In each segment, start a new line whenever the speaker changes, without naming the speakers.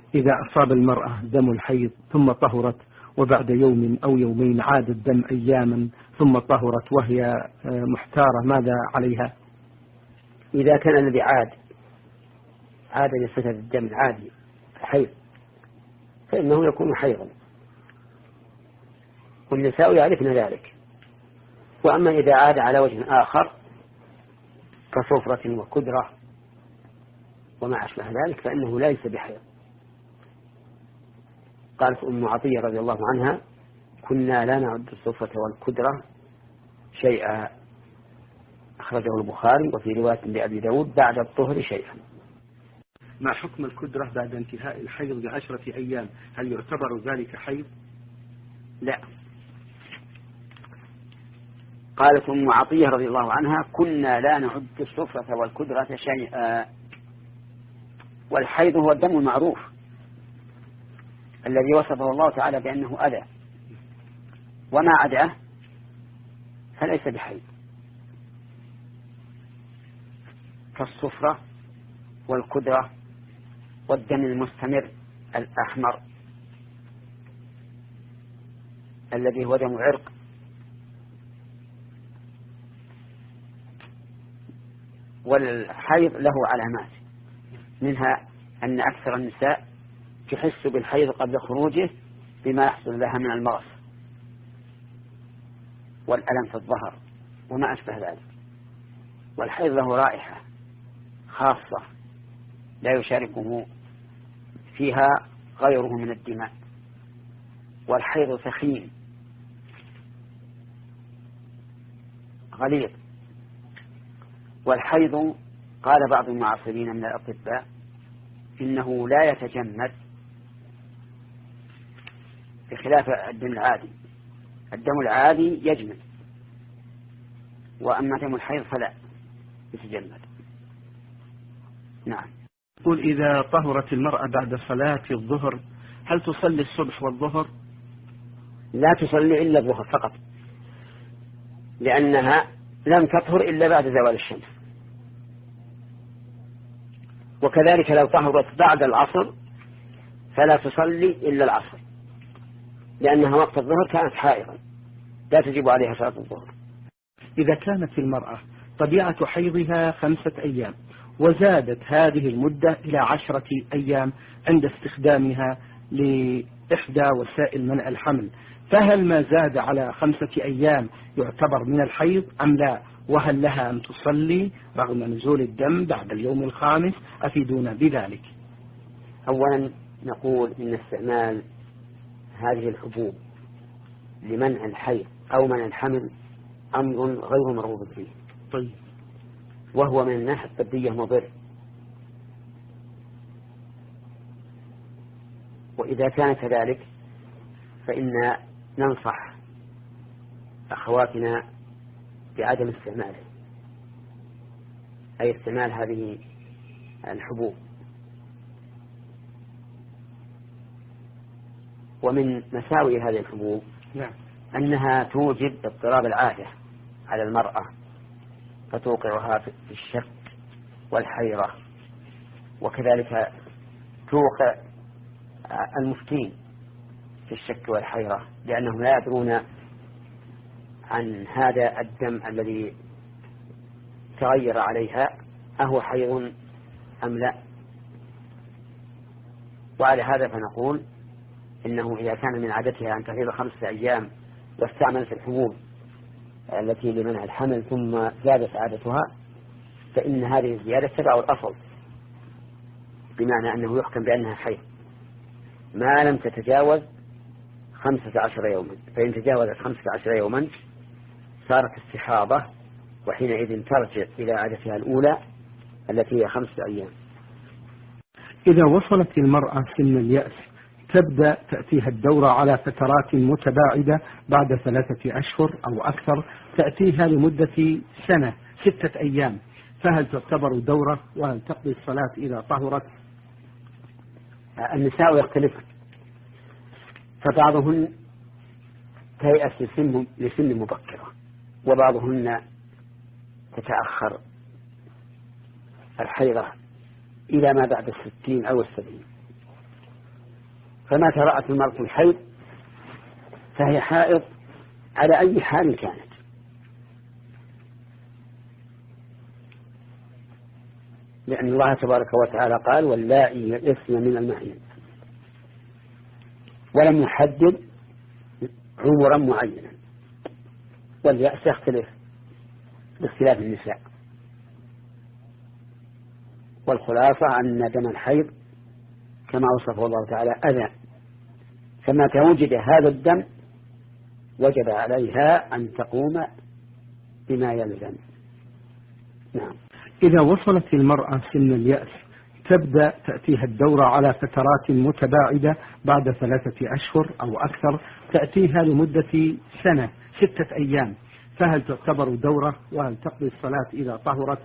إذا أصاب المرأة دم الحيض ثم طهرت وبعد يوم أو يومين عاد الدم أياما ثم طهرت وهي محتارة، ماذا عليها؟
إذا كان الذي عاد لصفة الدم العادي الحيض فإنه يكون حيضا، والنساء يعرفن ذلك. وأما إذا عاد على وجه آخر كصفرة وكدرة وما أشبه ذلك فإنه ليس بحيض. قالت أم عطية رضي الله عنها: كنا لا نعد الصفرة والكدرة شيئا، أخرجه البخاري، وفي رواية لأبي داود بعد الطهر شيئا.
ما حكم الكدرة بعد انتهاء الحيض ب10 أيام؟ هل يعتبر ذلك حيض؟
لا. قالت أم عطية رضي الله عنها: كنا لا نعد الصفرة والكدرة شيئا. والحيض هو الدم المعروف الذي وصفه الله تعالى بأنه أذى، وما عداه فليس بحيض، كالصفرة والكدرة والدم المستمر الأحمر الذي هو دم عرق. والحيض له علامات، منها أن أكثر النساء تحس بالحيض قبل خروجه بما يحصل لها من المغص والألم في الظهر وما أشبه ذلك. والحيض له رائحة خاصة لا يشاركه فيها غيره من الدماء. والحيض ثخين غليظ. والحيض قال بعض المعاصرين من الأطباء إنه لا يتجمد بخلاف الدم العادي. الدم العادي يجمد، وأما دم الحيض فلا يتجمد. نعم.
قل إذا طهرت المرأة بعد صلاة الظهر هل تصلي الصبح والظهر؟
لا تصلي إلا الظهر فقط، لأنها لم تطهر إلا بعد زوال الشمس. وكذلك لو طهرت بعد العصر فلا تصلي إلا العصر، لأنها وقت الظهر كانت حائضا لا تجب عليها صلاة الظهر.
إذا كانت المرأة طبيعة حيضها 5 أيام وزادت هذه المدة إلى 10 أيام عند استخدامها لإحدى وسائل منع الحمل، فهل ما زاد على 5 أيام يعتبر من الحيض أم لا؟ وهل لها أن تصلي رغم نزول الدم بعد اليوم الخامس؟ أفيدونا بذلك.
أولا نقول إن استعمال هذه الحبوب لمنع الحيض أو منع الحمل أمر غير مرغوب فيه.
طيب.
وهو من الناحية الطبية مضر. وإذا كان كذلك فإن ننصح أخواتنا بعدم استعماله، أي استعمال هذه الحبوب. ومن مساوئ هذه الحبوب أنها توجب اضطراب العادة على المرأة، فتوقعها في الشك والحيرة، وكذلك توقع المفتين في الشك والحيرة، لأنهم لا يدرون عن هذا الدم الذي تغير عليها أهو حيض أم لا. وعلى هذا فنقول إنه إذا كان من عادتها أن تحيض 5 أيام واستعملت الحبوب التي لمنع الحمل ثم زادت عادتها فإن هذه الزيادة تبع الأصل، بمعنى أنه يحكم بأنها حيض ما لم تتجاوز 15 يوما. فإن تجاوزت 15 يوما صارت استحاضة، وحينئذ ترجع إلى عادتها الأولى التي هي 5 أيام.
إذا وصلت المرأة سن اليأس تبدأ تأتيها الدورة على فترات متباعدة بعد 3 أشهر أو أكثر، تأتيها لمدة سنة 6 أيام، فهل تعتبر دورة وهل تقضي الصلاة إذا طهرت؟
النساء يختلفن، فبعضهن تيأس لسن مبكرة، وبعضهن تتأخر الحيضة إلى ما بعد 60 أو 70. فما ترأت المرأة الحيض فهي حائض على أي حال كانت، لأن الله تبارك وتعالى قال واللائي يئسن من المحيض، ولم يحدد عمرا معينا، واليأس يختلف باختلاف النساء. والخلاصة أن دم الحيض كما وصفه الله تعالى أذى، فمتى وجد هذا الدم وجب عليها أن تقوم بما يلزم. نعم.
إذا وصلت المرأة سن اليأس تبدأ تأتيها الدورة على فترات متباعدة بعد 3 أشهر أو أكثر، تأتيها لمدة سنة 6 أيام، فهل تعتبر دورة وهل تقضي الصلاة إذا طهرت؟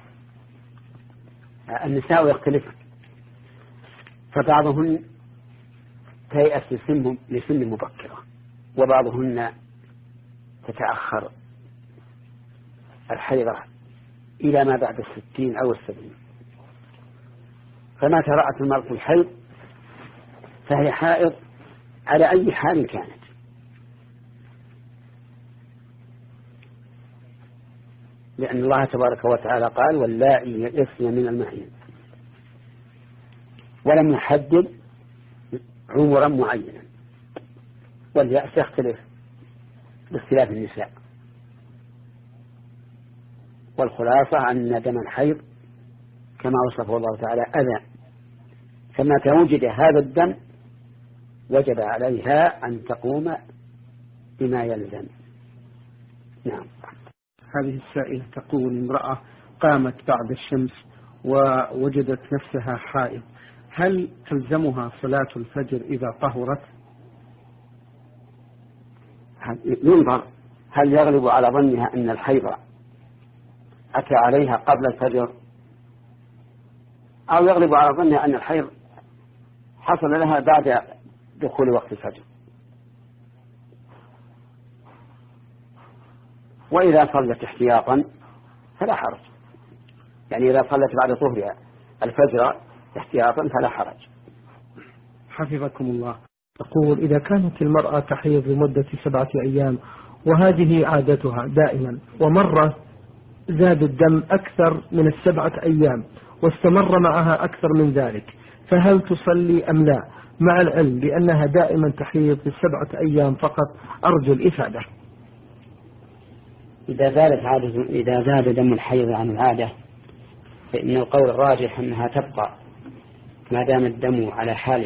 النساء يختلف، فبعضهن تيأس لسن مبكرة، وبعضهن تتأخر الحيضة إلى ما بعد 60 أو 70. فما ترأت المرأة الحيض فهي حائض على أي حال كانت، لأن الله تبارك وتعالى قال واللائي يئسن من المحيض، ولم يحدد عمرا معينا، واليأس يختلف باختلاف النساء. والخلاصة أن دم الحيض كما وصفه الله تعالى أذى، فمتى وجد هذا الدم وجب عليها أن تقوم بما يلزم. نعم.
هذه السائلة تقول امرأة قامت بعد الشمس ووجدت نفسها حائض، هل تلزمها صلاة الفجر إذا طهرت؟
ينظر هل يغلب على ظنها أن الحيض أتى عليها قبل الفجر، أو يغلب على ظنها أن الحيض حصل لها بعد دخول وقت الفجر. وإذا صلت احتياطا فلا حرج، يعني إذا صلت بعد طهرها الفجر احتياطا فلا حرج.
حفظكم الله. تقول إذا كانت المرأة تحيض لمدة 7 أيام وهذه عادتها دائما، ومرة زاد الدم أكثر من 7 أيام واستمر معها أكثر من ذلك، فهل تصلي أم لا، مع العلم بأنها دائما تحيض ل7 أيام فقط؟ أرجو الإفادة.
إذا زاد دم الحيض عن العادة فإن القول الراجح أنها تبقى ما دام الدم على حاله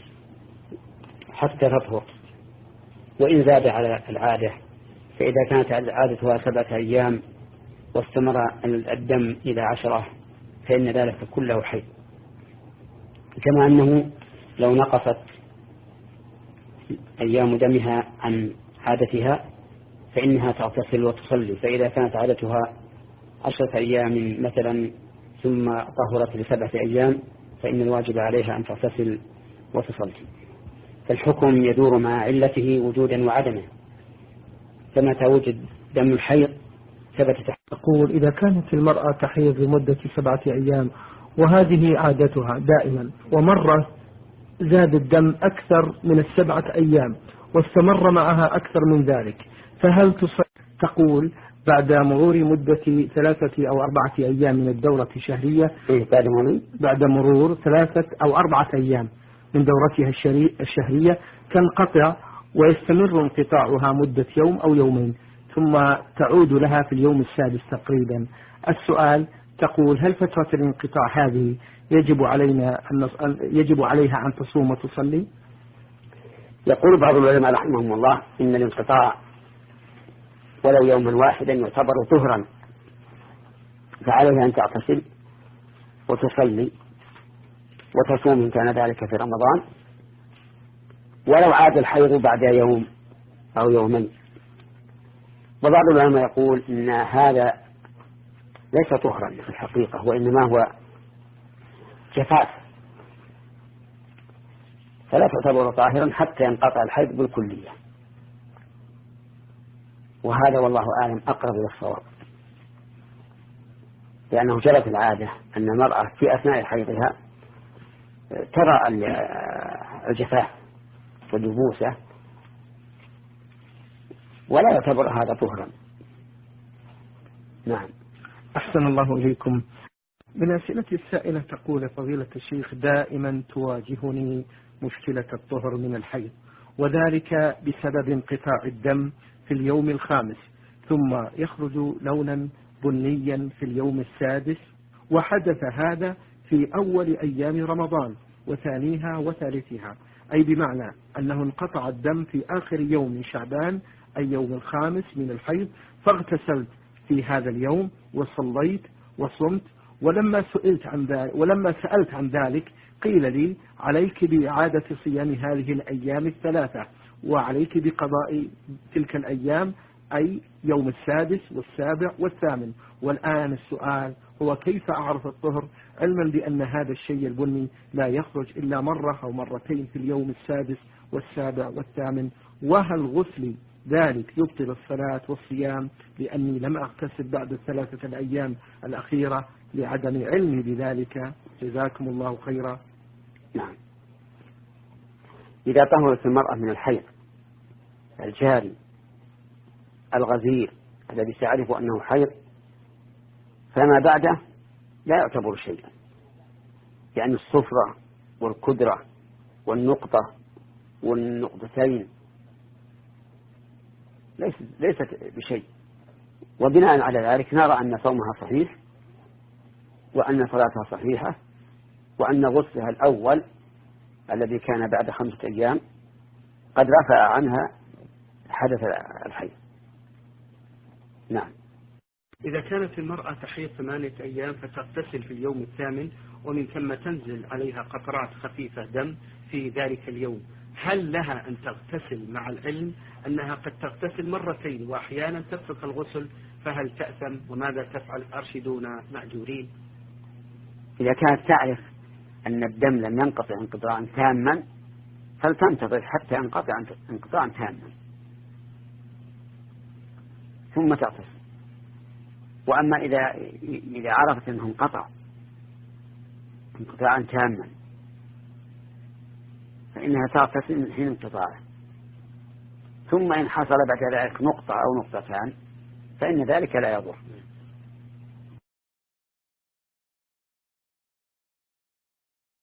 حتى تطهر. وإن زاد على العادة فإذا كانت عادتها 7 أيام واستمر الدم إلى 10 فإن ذلك كله حيض، كما أنه لو نقصت أيام دمها عن عادتها فإنها تغتسل وتصلي. فإذا كانت عادتها 10 أيام مثلا ثم طهرت ل7 أيام فإن الواجب عليها أن تغتسل وتصلي. فالحكم يدور مع علته وجودا وعدما، فمتى وجد دم الحيض ثبت.
تقول إذا كانت المرأة تحيض لمدة 7 أيام وهذه عادتها دائما، ومرة زاد الدم أكثر من 7 أيام واستمر معها أكثر من ذلك، فهل تقول بعد مرور مدة 3 أو 4 أيام من الدورة الشهرية، بعد مرور 3 أو 4 أيام من دورتها الشهرية تنقطع ويستمر انقطاعها مدة يوم أو يومين ثم تعود لها في اليوم السادس تقريبا. السؤال تقول هل فترة الانقطاع هذه يجب عليها أن تصوم وتصلي؟
يقول بعض العلماء رحمهم الله إن الانقطاع ولو يوما واحدا يعتبر طهرا، فعليها أن تعتصل وتصلي وتصوم إن كان ذلك في رمضان، ولو عاد الحيض بعد يوم أو يومين. وبعض العلماء يقول إن هذا ليس طهرا في الحقيقة، وإنما هو جفاف، فلا تعتبر طاهرا حتى ينقطع الحيض بالكلية. وهذا والله أعلم أقرب إلى الصواب، لأنه جرت العادة أن المرأة في أثناء حيضها ترى الجفاف ودبوسة، ولا يعتبر هذا طهرا. نعم.
أحسن الله إليكم. من أسئلة السائلة تقول فضيلة الشيخ: دائما تواجهني مشكلة الطهر من الحيض، وذلك بسبب انقطاع الدم في اليوم الخامس، ثم يخرج لونا بنيا في اليوم السادس، وحدث هذا في أول أيام رمضان وثانيها وثالثها، أي بمعنى أنه انقطع الدم في آخر يوم من شعبان أي يوم الخامس من الحيض، فاغتسلت في هذا اليوم وصليت وصمت، ولما سألت عن ذلك قيل لي: عليك بإعادة صيام هذه الأيام الثلاثة، وعليك بقضاء تلك الأيام أي يوم السادس والسابع والثامن. والآن السؤال هو: كيف أعرف الطهر، علما بأن هذا الشيء البني لا يخرج إلا مرة أو مرتين في اليوم السادس والسابع والثامن؟ وهل غسل ذلك يبطل الصلاة والصيام لأني لم أغتسل بعد الثلاثة الأيام الأخيرة لعدم علمي بذلك؟ جزاكم الله خيرا.
نعم. إذا طهرت المرأة من الحيض الجاري الغزير الذي تعرف أنه حيض، فما بعده لا يعتبر شيئا، يعني الصفرة والكدرة والنقطة والنقطتين ليست بشيء. وبناء على ذلك نرى أن صومها صحيح، وأن صلاتها صحيحة، وأن غسلها الأول الذي كان بعد 5 أيام قد رفع عنها حدث الحيض. نعم.
إذا كانت المرأة تحيض 8 أيام فتغتسل في اليوم الثامن، ومن ثم تنزل عليها قطرات خفيفة دم في ذلك اليوم، هل لها أن تغتسل مع العلم أنها قد تغتسل مرتين وأحيانا تترك الغسل؟ فهل تأثم وماذا تفعل؟ أرشدونا مأجورين.
إذا كانت تعرف أن الدم لم ينقطع انقطاعا تاما فلتنتظر حتى ينقطع انقطاعا تاما ثم تغتسل. وأما إذا عرفت أنه انقطع انقطاعا تاما فإنها تغتسل من حين انقطاعه، ثم إن حصل بعد ذلك نقطة أو نقطتان فإن ذلك لا يضر.